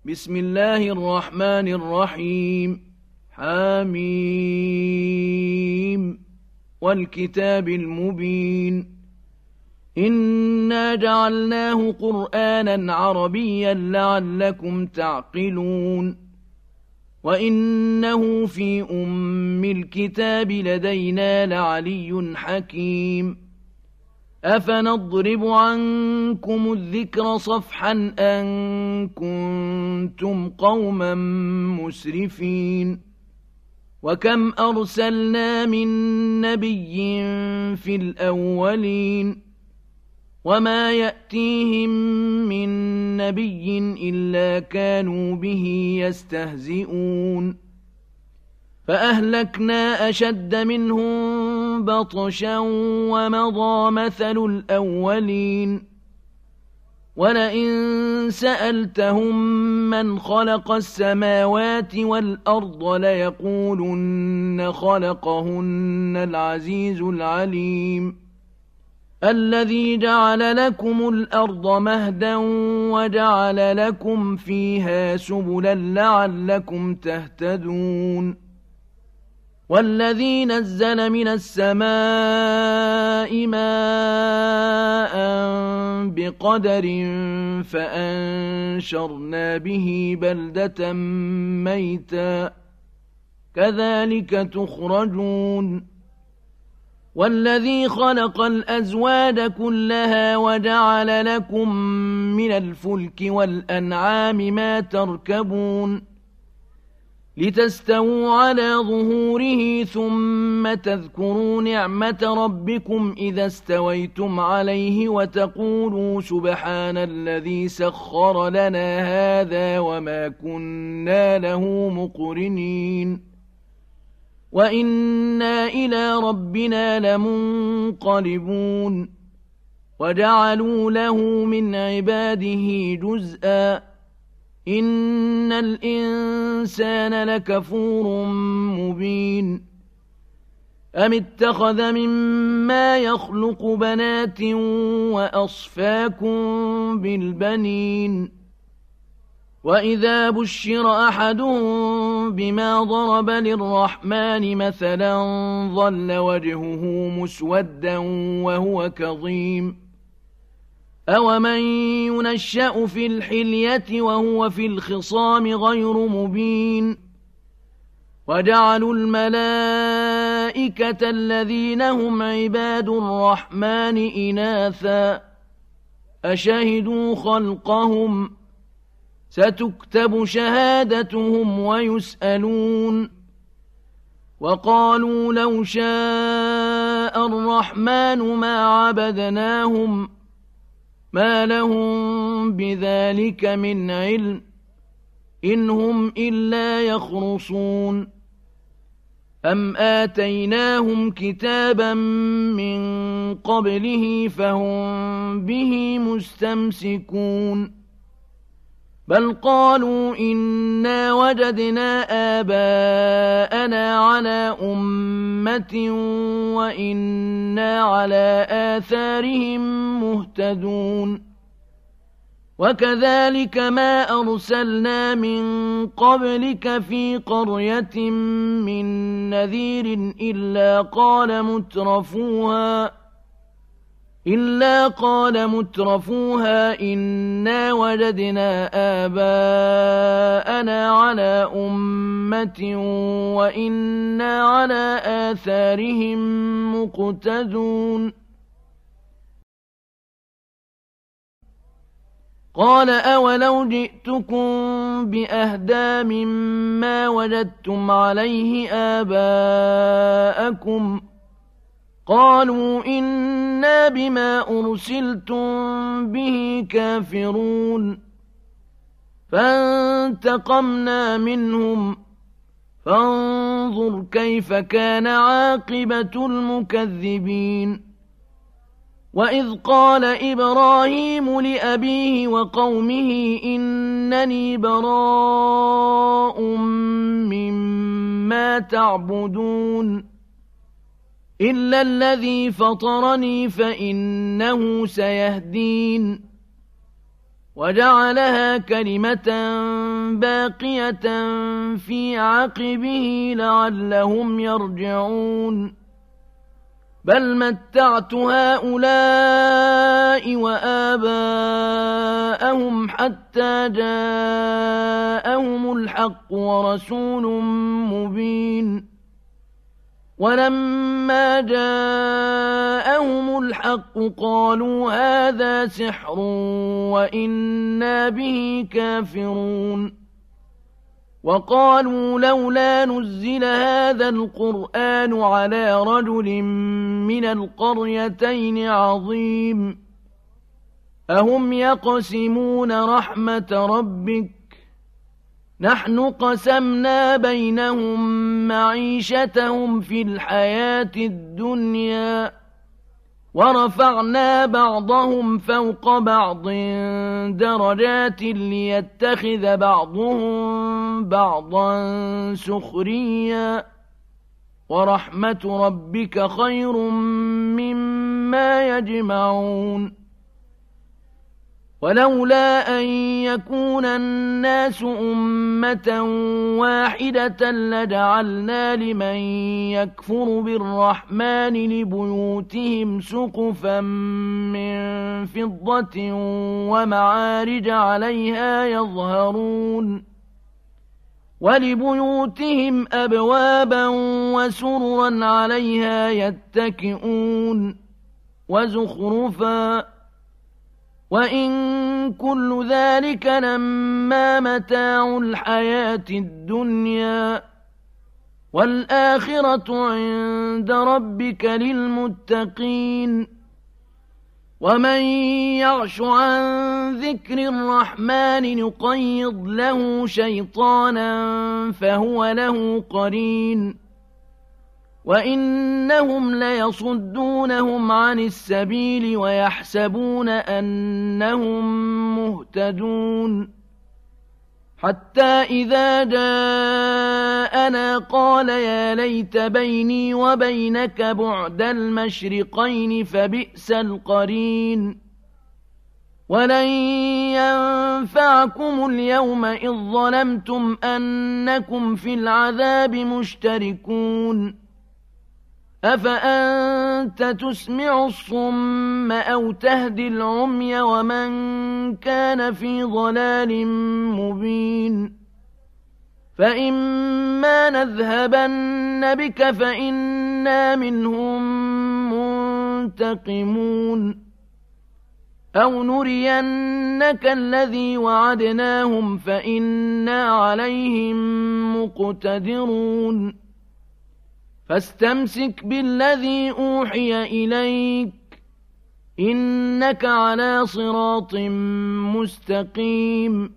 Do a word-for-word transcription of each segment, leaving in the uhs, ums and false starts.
بسم الله الرحمن الرحيم حميم والكتاب المبين إنا جعلناه قرآنا عربيا لعلكم تعقلون وإنه في أم الكتاب لدينا لعلي حكيم أفنضرب عنكم الذكر صفحا أن كنتم قوما مسرفين وكم أرسلنا من نبي في الأولين وما يأتيهم من نبي إلا كانوا به يستهزئون فأهلكنا أشد منهم بطشا ومضى مثل الأولين ولئن سألتهم من خلق السماوات والأرض ليقولن خلقهن العزيز العليم الذي جعل لكم الأرض مهدا وجعل لكم فيها سبلا لعلكم تهتدون والذي نزل من السماء ماء بقدر فأنشرنا به بلدة ميتا كذلك تخرجون والذي خلق الأزواج كلها وجعل لكم من الفلك والأنعام ما تركبون لتستووا على ظهوره ثم تذكروا نعمة ربكم إذا استويتم عليه وتقولوا سبحان الذي سخر لنا هذا وما كنا له مقرنين وإنا إلى ربنا لمنقلبون وجعلوا له من عباده جزءا إن الإنسان لكفور مبين أم اتخذ مما يخلق بنات وأصفاكم بالبنين وإذا بشر أحدهم بما ضرب للرحمن مثلا ظل وجهه مسودا وهو كظيم أومن ينشأ في الحلية وهو في الخصام غير مبين وجعلوا الملائكة الذين هم عباد الرحمن إناثا أشهدوا خلقهم ستكتب شهادتهم ويسألون وقالوا لو شاء الرحمن ما عبدناهم ما لهم بذلك من علم إن هم إلا يخرصون أم آتيناهم كتابا من قبله فهم به مستمسكون بل قالوا إنا وجدنا آباءنا على أمة وإنا على آثارهم مهتدون وكذلك ما أرسلنا من قبلك في قرية من نذير إلا قال مترفوها إلا قال مترفوها إنا وجدنا آباءنا على أمة وإنا على آثارهم مقتدون قال أولو جئتكم بأهدى مما وجدتم عليه آباءكم قالوا إنا بما أرسلتم به كافرون فانتقمنا منهم فانظر كيف كان عاقبة المكذبين وإذ قال إبراهيم لأبيه وقومه إنني براء مما تعبدون إلا الذي فطرني فإنه سيهدين وجعلها كلمة باقية في عقبه لعلهم يرجعون بل متعت هؤلاء وآباءهم حتى جاءهم الحق ورسول مبين ولما جاءهم الحق قالوا هذا سحر وإنا به كافرون وقالوا لولا نزل هذا القرآن على رجل من القريتين عظيم أهم يقسمون رحمة ربك نحن قسمنا بينهم معيشتهم في الحياة الدنيا ورفعنا بعضهم فوق بعض درجات ليتخذ بعضهم بعضا سخريا ورحمة ربك خير مما يجمعون ولولا أن يكون الناس أمة واحدة لجعلنا لمن يكفر بالرحمن لبيوتهم سقفا من فضة ومعارج عليها يظهرون ولبيوتهم أبوابا وسررا عليها يتكئون وزخرفا وإن كل ذلك لما متاع الحياة الدنيا والآخرة عند ربك للمتقين ومن يعش عن ذكر الرحمن نقيض له شيطانا فهو له قرين وإنهم ليصدونهم عن السبيل ويحسبون أنهم مهتدون حتى إذا جاءنا قال يا ليت بيني وبينك بعد المشرقين فبئس القرين ولن ينفعكم اليوم إذ ظلمتم أنكم في العذاب مشتركون أفأنت تسمع الصم أو تهدي العمي ومن كان في ضلال مبين فإما نذهبن بك فإنا منهم منتقمون أو نرينك الذي وعدناهم فإنا عليهم مقتدرون فاستمسك بالذي أوحي إليك إنك على صراط مستقيم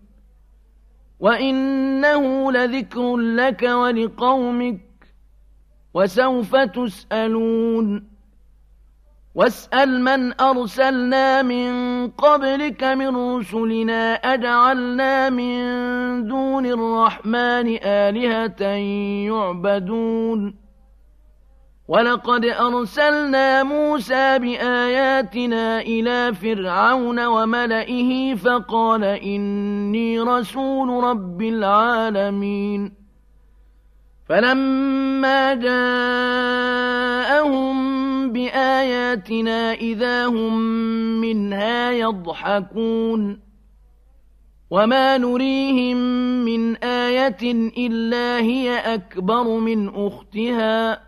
وإنه لذكر لك ولقومك وسوف تسألون واسأل من أرسلنا من قبلك من رسلنا أجعلنا من دون الرحمن آلهة يعبدون ولقد أرسلنا موسى بآياتنا إلى فرعون وملئه فقال إني رسول رب العالمين فلما جاءهم بآياتنا إذا هم منها يضحكون وما نريهم من آية إلا هي أكبر من أختها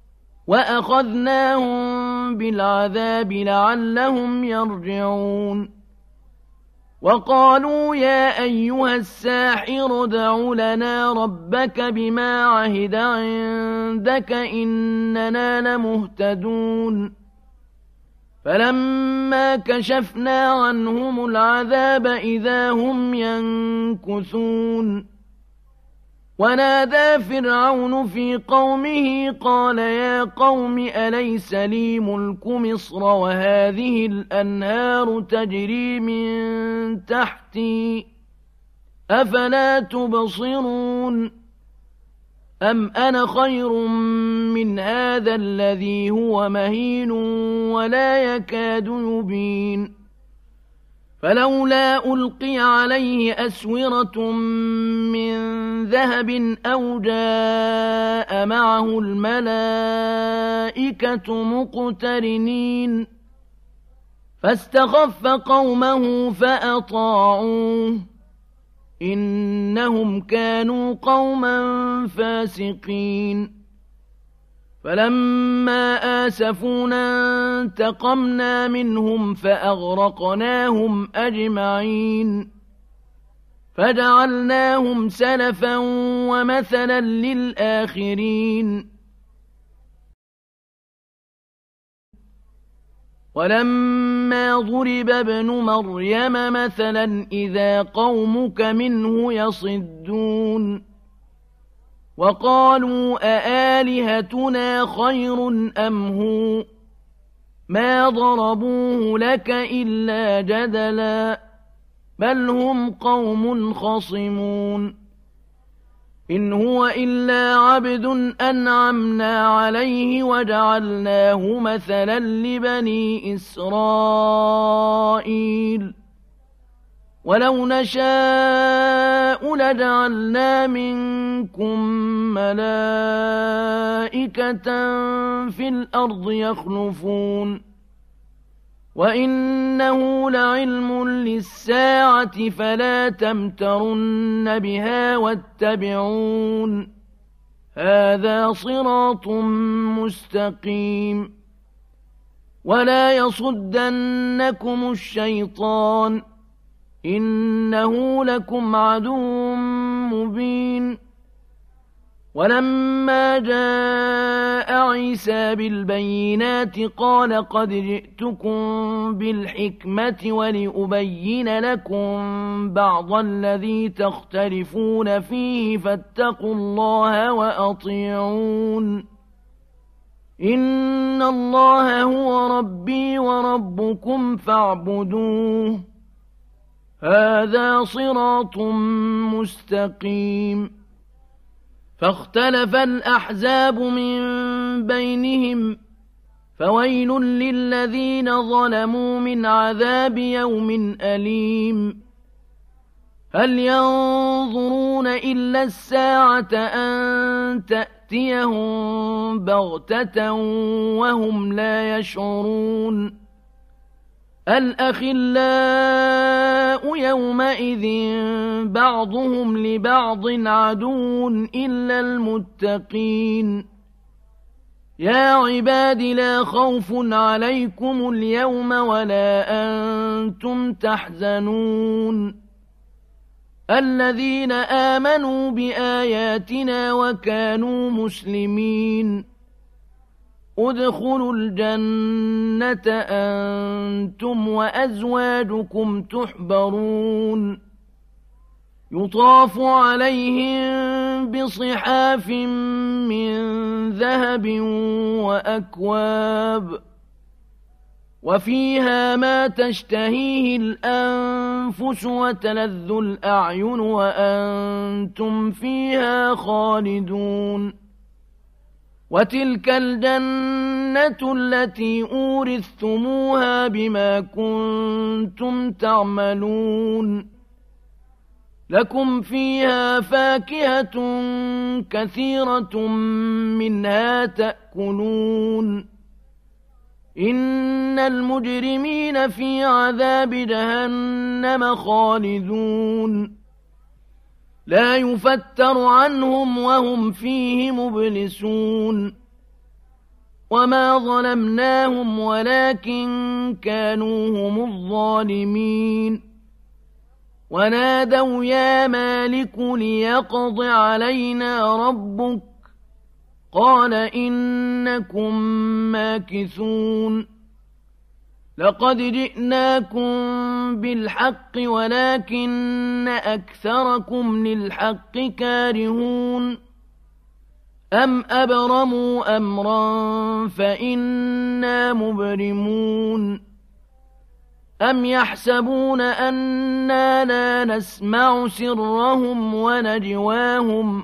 وأخذناهم بالعذاب لعلهم يرجعون وقالوا يا أيها الساحر ادع لنا ربك بما عهد عندك إننا لمهتدون فلما كشفنا عنهم العذاب إذا هم ينكثون ونادى فرعون في قومه قال يا قوم أليس لي ملك مصر وهذه الأنهار تجري من تحتي أفلا تبصرون أم أنا خير من هذا الذي هو مهين ولا يكاد يبين فلولا ألقي عليه أسورة من ذهب أو جاء معه الملائكة مقترنين فاستخف قومه فأطاعوه إنهم كانوا قوما فاسقين فلما آسفونا انتقمنا منهم فأغرقناهم أجمعين فجعلناهم سلفا ومثلا للآخرين ولما ضرب ابن مريم مثلا إذا قومك منه يصدون وقالوا أآلهتنا خير أم هو ما ضربوه لك إلا جدلا بل هم قوم خصمون إن هو إلا عبد أنعمنا عليه وجعلناه مثلا لبني إسرائيل ولو نشاء لجعلنا منكم ملائكة في الأرض يخلفون وإنه لعلم للساعة فلا تمترن بها واتبعون هذا صراط مستقيم ولا يصدنكم الشيطان إنه لكم عدو مبين ولما جاء عيسى بالبينات قال قد جئتكم بالحكمة ولأبين لكم بعض الذي تختلفون فيه فاتقوا الله وأطيعون إن الله هو ربي وربكم فاعبدوه هذا صراط مستقيم فاختلف الأحزاب من بينهم فويل للذين ظلموا من عذاب يوم أليم هل ينظرون إلا الساعة أن تأتيهم بغتة وهم لا يشعرون الأخلاء يومئذ بعضهم لبعض عدو إلا المتقين يا عباد لا خوف عليكم اليوم ولا أنتم تحزنون الذين آمنوا بآياتنا وكانوا مسلمين ادخلوا الجنة أنتم وأزواجكم تحبرون يطاف عليهم بصحاف من ذهب وأكواب وفيها ما تشتهيه الأنفس وتلذ الأعين وأنتم فيها خالدون وتلك الجنة التي أورثتموها بما كنتم تعملون لكم فيها فاكهة كثيرة منها تأكلون إن المجرمين في عذاب جهنم خالدون لا يفتر عنهم وهم فيه مبلسون وما ظلمناهم ولكن كانوا هم الظالمين ونادوا يا مالك ليقض علينا ربك قال إنكم ماكثون لقد جئناكم بالحق ولكن أكثركم للحق كارهون أم أبرموا أمرا فإنا مبرمون أم يحسبون أنا لا نسمع سرهم ونجواهم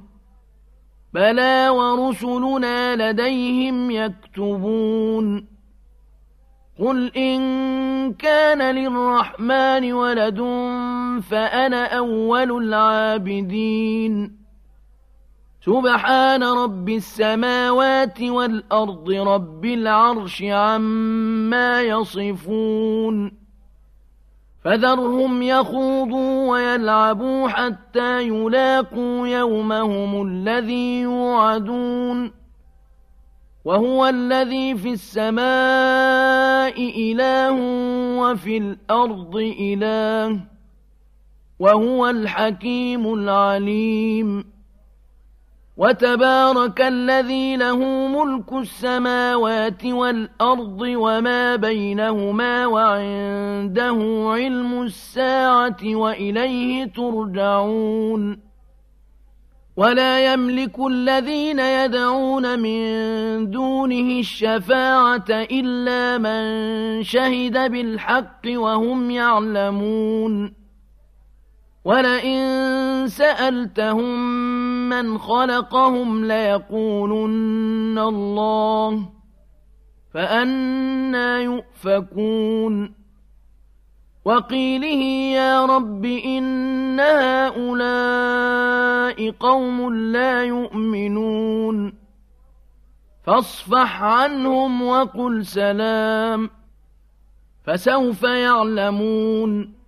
بلى ورسلنا لديهم يكتبون قل إن كان للرحمن ولد فأنا أول العابدين سبحان رب السماوات والأرض رب العرش عما يصفون فذرهم يخوضوا ويلعبوا حتى يلاقوا يومهم الذي يوعدون وهو الذي في السماء إله وفي الأرض إله وهو الحكيم العليم وتبارك الذي له ملك السماوات والأرض وما بينهما وعنده علم الساعة وإليه ترجعون ولا يملك الذين يدعون من دونه الشفاعة إلا من شهد بالحق وهم يعلمون ولئن سألتهم من خلقهم ليقولن الله فأنى يؤفكون وقيله يا رب إن هؤلاء قوم لا يؤمنون فاصفح عنهم وقل سلام فسوف يعلمون